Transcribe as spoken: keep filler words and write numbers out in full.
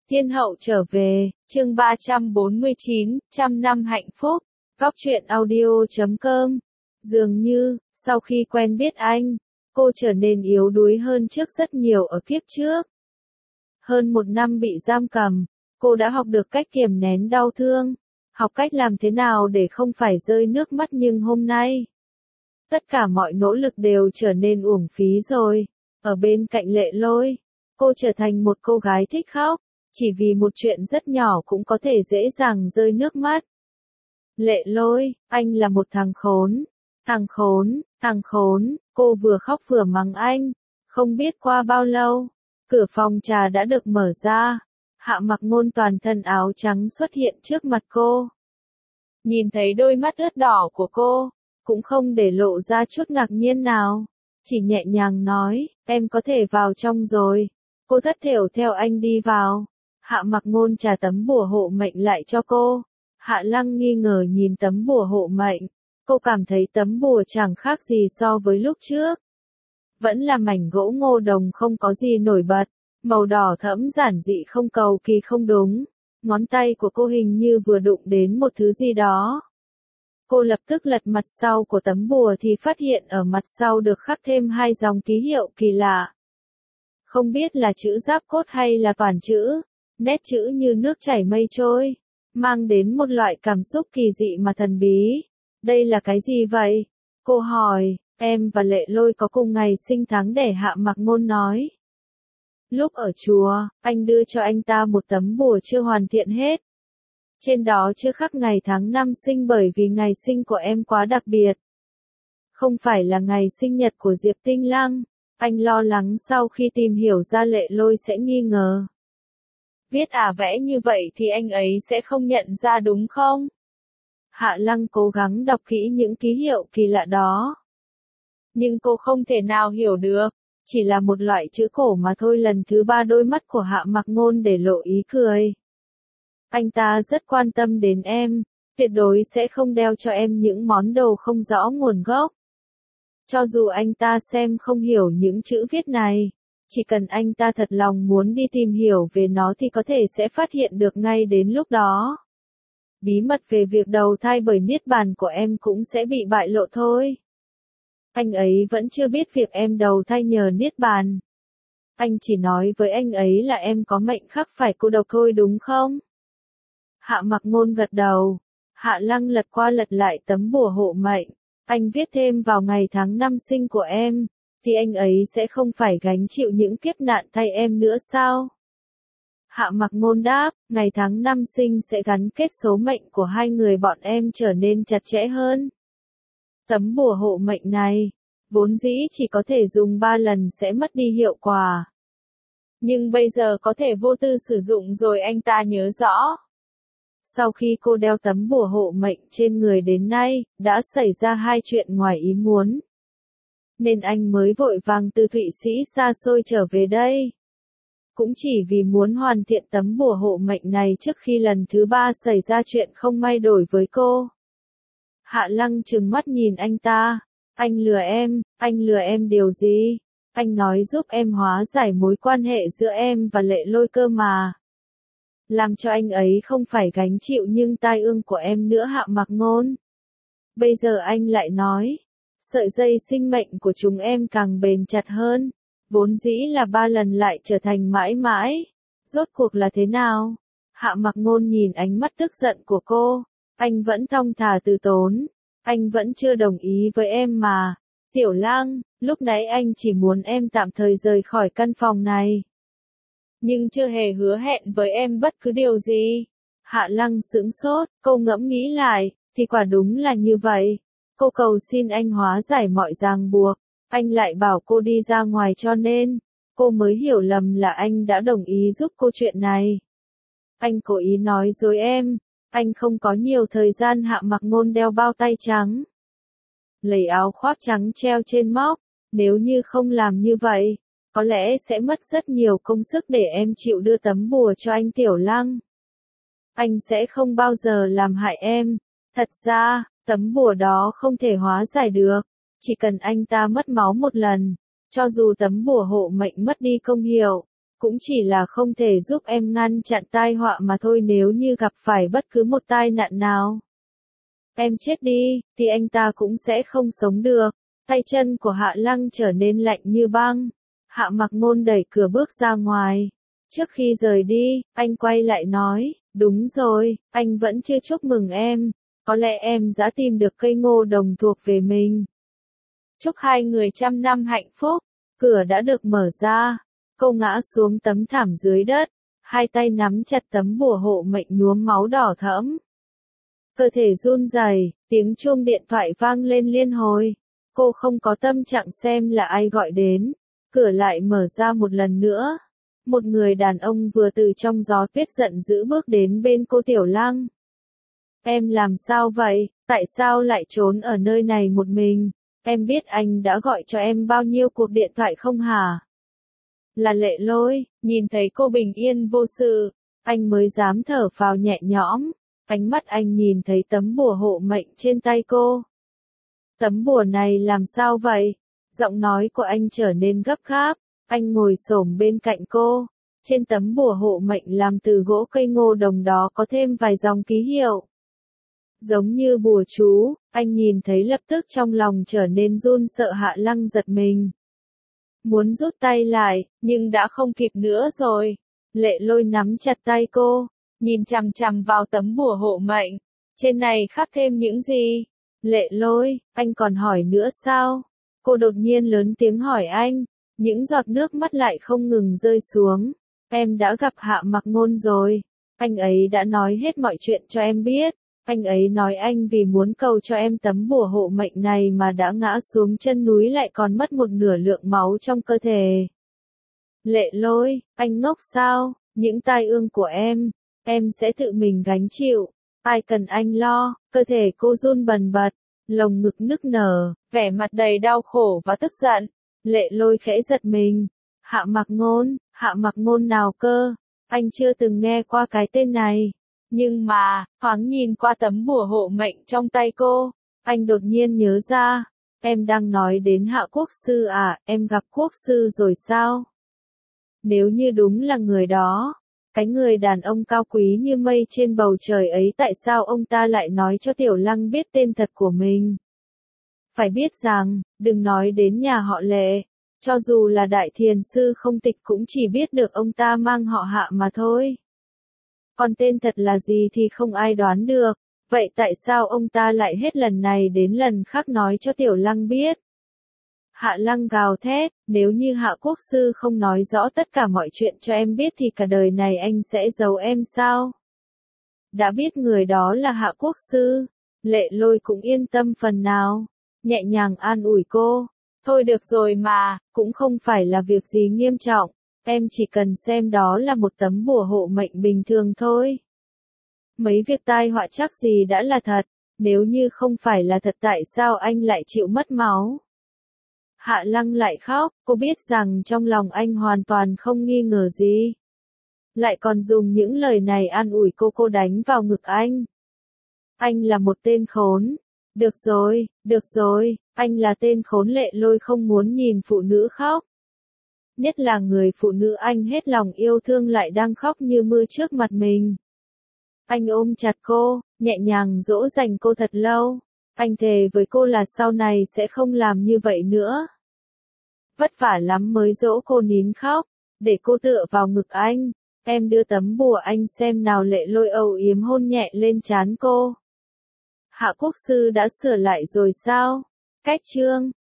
Thiên hậu trở về, chương ba trăm bốn mươi chín, trăm năm hạnh phúc, góc truyện audio chấm com. Dường như, sau khi quen biết anh, cô trở nên yếu đuối hơn trước rất nhiều ở kiếp trước. Hơn một năm bị giam cầm, cô đã học được cách kiềm nén đau thương, học cách làm thế nào để không phải rơi nước mắt, nhưng hôm nay, tất cả mọi nỗ lực đều trở nên uổng phí rồi. Ở bên cạnh Lệ Lôi, cô trở thành một cô gái thích khóc, chỉ vì một chuyện rất nhỏ cũng có thể dễ dàng rơi nước mắt. Lệ Lôi, anh là một thằng khốn, thằng khốn, thằng khốn, cô vừa khóc vừa mắng anh. Không biết qua bao lâu, cửa phòng trà đã được mở ra, Hạ Mặc Ngôn toàn thân áo trắng xuất hiện trước mặt cô. Nhìn thấy đôi mắt ướt đỏ của cô, cũng không để lộ ra chút ngạc nhiên nào, chỉ nhẹ nhàng nói, em có thể vào trong rồi. Cô thất thểu theo anh đi vào. Hạ Mặc Ngôn trả tấm bùa hộ mệnh lại cho cô. Hạ Lăng nghi ngờ nhìn tấm bùa hộ mệnh, cô cảm thấy tấm bùa chẳng khác gì so với lúc trước. Vẫn là mảnh gỗ ngô đồng không có gì nổi bật, màu đỏ thẫm giản dị không cầu kỳ không đúng. Ngón tay của cô hình như vừa đụng đến một thứ gì đó. Cô lập tức lật mặt sau của tấm bùa thì phát hiện ở mặt sau được khắc thêm hai dòng ký hiệu kỳ lạ. Không biết là chữ giáp cốt hay là toàn chữ, nét chữ như nước chảy mây trôi, mang đến một loại cảm xúc kỳ dị mà thần bí. Đây là cái gì vậy? Cô hỏi. Em và Lệ Lôi có cùng ngày sinh tháng đẻ, Hạ Mặc Ngôn nói. Lúc ở chùa, anh đưa cho anh ta một tấm bùa chưa hoàn thiện hết. Trên đó chưa khắc ngày tháng năm sinh bởi vì ngày sinh của em quá đặc biệt. Không phải là ngày sinh nhật của Diệp Tinh Lăng. Anh lo lắng sau khi tìm hiểu ra Lệ Lôi sẽ nghi ngờ. Viết à vẽ như vậy thì anh ấy sẽ không nhận ra đúng không? Hạ Lăng cố gắng đọc kỹ những ký hiệu kỳ lạ đó. Nhưng cô không thể nào hiểu được, chỉ là một loại chữ cổ mà thôi. Lần thứ ba đôi mắt của Hạ Mặc Ngôn để lộ ý cười. Anh ta rất quan tâm đến em, tuyệt đối sẽ không đeo cho em những món đồ không rõ nguồn gốc. Cho dù anh ta xem không hiểu những chữ viết này, chỉ cần anh ta thật lòng muốn đi tìm hiểu về nó thì có thể sẽ phát hiện được ngay đến lúc đó. Bí mật về việc đầu thai bởi niết bàn của em cũng sẽ bị bại lộ thôi. Anh ấy vẫn chưa biết việc em đầu thai nhờ niết bàn. Anh chỉ nói với anh ấy là em có mệnh khắc phải cô độc thôi đúng không? Hạ Mặc Ngôn gật đầu. Hạ Lăng lật qua lật lại tấm bùa hộ mệnh. Anh viết thêm vào ngày tháng năm sinh của em, thì anh ấy sẽ không phải gánh chịu những kiếp nạn thay em nữa sao? Hạ Mặc Ngôn đáp, ngày tháng năm sinh sẽ gắn kết số mệnh của hai người bọn em trở nên chặt chẽ hơn. Tấm bùa hộ mệnh này, vốn dĩ chỉ có thể dùng ba lần sẽ mất đi hiệu quả. Nhưng bây giờ có thể vô tư sử dụng rồi, anh ta nhớ rõ. Sau khi cô đeo tấm bùa hộ mệnh trên người đến nay, đã xảy ra hai chuyện ngoài ý muốn. Nên anh mới vội vàng từ Thụy Sĩ xa xôi trở về đây. Cũng chỉ vì muốn hoàn thiện tấm bùa hộ mệnh này trước khi lần thứ ba xảy ra chuyện không may đổi với cô. Hạ Lăng trừng mắt nhìn anh ta. Anh lừa em, anh lừa em điều gì? Anh nói giúp em hóa giải mối quan hệ giữa em và Lệ Lôi cơ mà. Làm cho anh ấy không phải gánh chịu nhưng tai ương của em nữa, Hạ Mặc Ngôn. Bây giờ anh lại nói, sợi dây sinh mệnh của chúng em càng bền chặt hơn. Vốn dĩ là ba lần lại trở thành mãi mãi. Rốt cuộc là thế nào? Hạ Mặc Ngôn nhìn ánh mắt tức giận của cô. Anh vẫn thong thả từ tốn. Anh vẫn chưa đồng ý với em mà. Tiểu Lang, lúc nãy anh chỉ muốn em tạm thời rời khỏi căn phòng này. Nhưng chưa hề hứa hẹn với em bất cứ điều gì. Hạ Lăng sững sốt, cô ngẫm nghĩ lại, thì quả đúng là như vậy. Cô cầu xin anh hóa giải mọi ràng buộc. Anh lại bảo cô đi ra ngoài cho nên, cô mới hiểu lầm là anh đã đồng ý giúp cô chuyện này. Anh cố ý nói dối em. Anh không có nhiều thời gian. Hạ Mặc Ngôn đeo bao tay trắng, lấy áo khoác trắng treo trên móc. Nếu như không làm như vậy, có lẽ sẽ mất rất nhiều công sức để em chịu đưa tấm bùa cho anh Tiểu Lăng. Anh sẽ không bao giờ làm hại em. Thật ra, tấm bùa đó không thể hóa giải được. Chỉ cần anh ta mất máu một lần, cho dù tấm bùa hộ mệnh mất đi công hiệu, cũng chỉ là không thể giúp em ngăn chặn tai họa mà thôi, nếu như gặp phải bất cứ một tai nạn nào. Em chết đi, thì anh ta cũng sẽ không sống được. Tay chân của Hạ Lăng trở nên lạnh như băng. Hạ Mặc Ngôn đẩy cửa bước ra ngoài. Trước khi rời đi, anh quay lại nói, đúng rồi, anh vẫn chưa chúc mừng em. Có lẽ em đã tìm được cây ngô đồng thuộc về mình. Chúc hai người trăm năm hạnh phúc. Cửa đã được mở ra. Cô ngã xuống tấm thảm dưới đất. Hai tay nắm chặt tấm bùa hộ mệnh nhuốm máu đỏ thẫm. Cơ thể run rẩy, tiếng chuông điện thoại vang lên liên hồi. Cô không có tâm trạng xem là ai gọi đến. Cửa lại mở ra một lần nữa. Một người đàn ông vừa từ trong gió tuyết giận dữ bước đến bên cô Tiểu Lăng. Em làm sao vậy? Tại sao lại trốn ở nơi này một mình? Em biết anh đã gọi cho em bao nhiêu cuộc điện thoại không hả? Là Lệ Lôi, nhìn thấy cô bình yên vô sự, anh mới dám thở phào nhẹ nhõm. Ánh mắt anh nhìn thấy tấm bùa hộ mệnh trên tay cô. Tấm bùa này làm sao vậy? Giọng nói của anh trở nên gấp gáp. Anh ngồi xổm bên cạnh cô. Trên tấm bùa hộ mệnh làm từ gỗ cây ngô đồng đó có thêm vài dòng ký hiệu. Giống như bùa chú, anh nhìn thấy lập tức trong lòng trở nên run sợ. Hạ Lăng giật mình. Muốn rút tay lại, nhưng đã không kịp nữa rồi. Lệ Lôi nắm chặt tay cô, nhìn chằm chằm vào tấm bùa hộ mệnh. Trên này khắc thêm những gì? Lệ Lôi, anh còn hỏi nữa sao? Cô đột nhiên lớn tiếng hỏi anh. Những giọt nước mắt lại không ngừng rơi xuống. Em đã gặp Hạ Mặc Ngôn rồi. Anh ấy đã nói hết mọi chuyện cho em biết. Anh ấy nói anh vì muốn cầu cho em tấm bùa hộ mệnh này mà đã ngã xuống chân núi, lại còn mất một nửa lượng máu trong cơ thể. Lệ Lôi, anh ngốc sao? Những tai ương của em, em sẽ tự mình gánh chịu. Ai cần anh lo? Cơ thể cô run bần bật, lồng ngực nức nở, vẻ mặt đầy đau khổ và tức giận. Lệ Lôi khẽ giật mình. Hạ Mặc Ngôn, Hạ Mặc Ngôn nào cơ? Anh chưa từng nghe qua cái tên này. Nhưng mà, thoáng nhìn qua tấm bùa hộ mệnh trong tay cô, anh đột nhiên nhớ ra. Em đang nói đến Hạ Quốc Sư à? Em gặp Quốc Sư rồi sao? Nếu như đúng là người đó, cái người đàn ông cao quý như mây trên bầu trời ấy, tại sao ông ta lại nói cho Tiểu Lăng biết tên thật của mình? Phải biết rằng, đừng nói đến nhà họ Lệ, cho dù là Đại Thiền Sư Không Tịch cũng chỉ biết được ông ta mang họ Hạ mà thôi. Còn tên thật là gì thì không ai đoán được. Vậy tại sao ông ta lại hết lần này đến lần khác nói cho Tiểu Lăng biết? Hạ Lăng gào thét, nếu như Hạ Quốc Sư không nói rõ tất cả mọi chuyện cho em biết thì cả đời này anh sẽ giấu em sao? Đã biết người đó là Hạ Quốc Sư, Lệ Lôi cũng yên tâm phần nào, nhẹ nhàng an ủi cô. Thôi được rồi mà, cũng không phải là việc gì nghiêm trọng, em chỉ cần xem đó là một tấm bùa hộ mệnh bình thường thôi. Mấy việc tai họa chắc gì đã là thật, nếu như không phải là thật tại sao anh lại chịu mất máu? Hạ Lăng lại khóc, cô biết rằng trong lòng anh hoàn toàn không nghi ngờ gì. Lại còn dùng những lời này an ủi cô. Cô đánh vào ngực anh. Anh là một tên khốn. Được rồi, được rồi, anh là tên khốn. Lệ Lôi không muốn nhìn phụ nữ khóc. Nhất là người phụ nữ anh hết lòng yêu thương lại đang khóc như mưa trước mặt mình. Anh ôm chặt cô, nhẹ nhàng dỗ dành cô thật lâu. Anh thề với cô là sau này sẽ không làm như vậy nữa. Vất vả lắm mới dỗ cô nín khóc, để cô tựa vào ngực anh. Em đưa tấm bùa anh xem nào. Lệ Lôi âu yếm hôn nhẹ lên trán cô. Hạ Quốc Sư đã sửa lại rồi sao? Cách chương